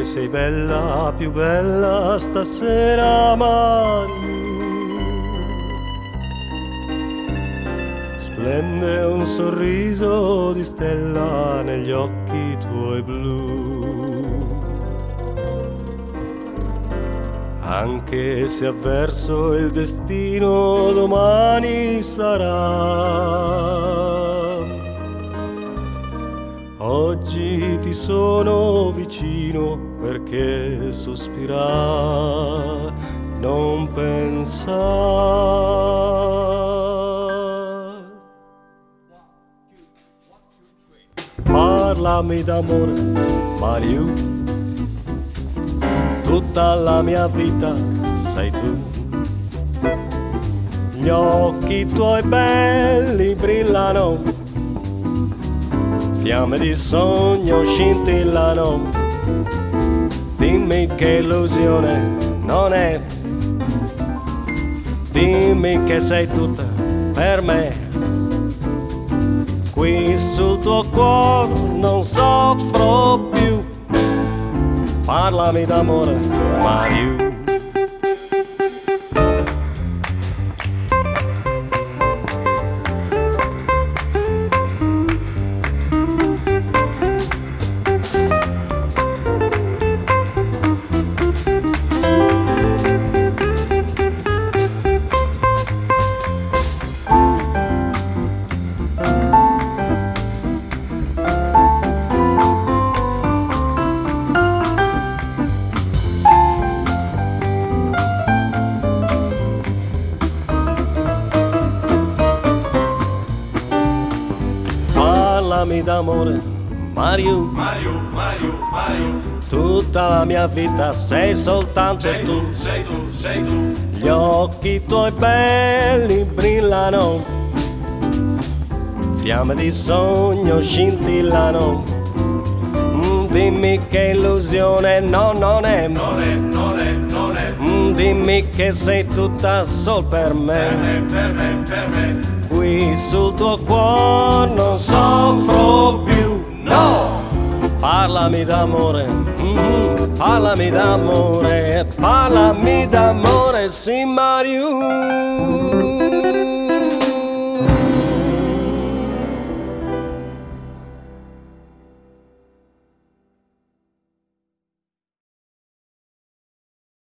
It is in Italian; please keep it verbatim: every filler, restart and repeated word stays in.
che sei bella, più bella stasera, Mario. Splende un sorriso di stella negli occhi tuoi blu, anche se avverso il destino domani sarà. Oggi ti sono vicino perché sospirare non pensare. Parlami d'amore, Mario, tutta la mia vita sei tu. Gli occhi tuoi belli brillano, fiamme di sogno scintillano. Dimmi che illusione non è, dimmi che sei tutta per me. Qui sul tuo cuore non soffro più. Parlami d'amore, Mario. Parlami d'amore, Mario, Mario, Mario, Mario. Tutta la mia vita sei soltanto Sei tu. tu, sei tu, sei tu. Gli occhi tuoi belli brillano, fiamme di sogno scintillano. Mm, dimmi che illusione no, non è. Non è, non è, non è. Mm, dimmi che sei tutta sol per me. Per me, per me, per me. Qui sul tuo cuore non soffro più, no! Parlami d'amore, mm, parlami d'amore, parlami d'amore, sì Mario.